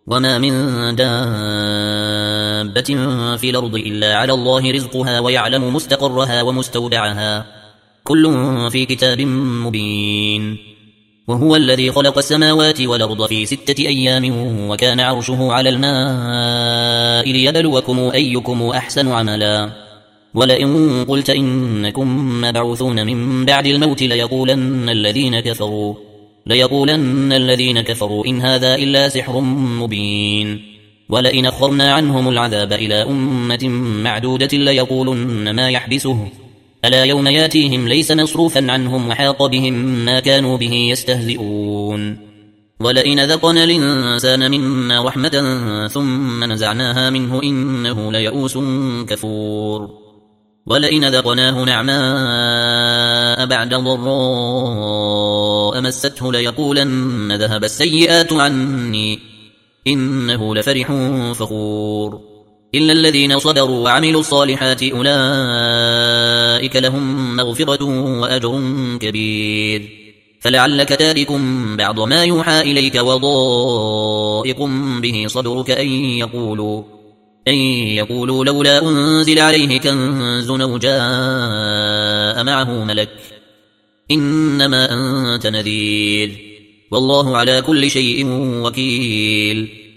وما من دابة في الأرض إلا على الله رزقها ويعلم مستقرها ومستودعها كل في كتاب مبين. وهو الذي خلق السماوات والأرض في 6 أيام وكان عرشه على الماء ليبلوكم أيكم أحسن عملا. ولئن قلت إنكم مبعوثون من بعد الموت ليقولن الذين كفروا إن هذا إلا سحر مبين. ولئن أخرنا عنهم العذاب إلى أمة معدودة ليقولن ما يحبسه ألا يوم ياتيهم ليس مصروفا عنهم وحاق بهم ما كانوا به يستهزئون. ولئن ذقنا الإنسان منا رحمة ثم نزعناها منه إنه ليئوس كفور. ولئن ذقناه نعماء بعد ضراء مسته ليقولن ذهب السيئات عني إنه لفرح فخور. إلا الذين صبروا وعملوا الصالحات أولئك لهم مغفرة وأجر كبير. فلعلك تارك بعض ما يوحى إليك وضائق به صدرك أن يقولوا لولا أنزل عليه كنز أو جاء معه ملك إنما أنت نذير والله على كل شيء وكيل.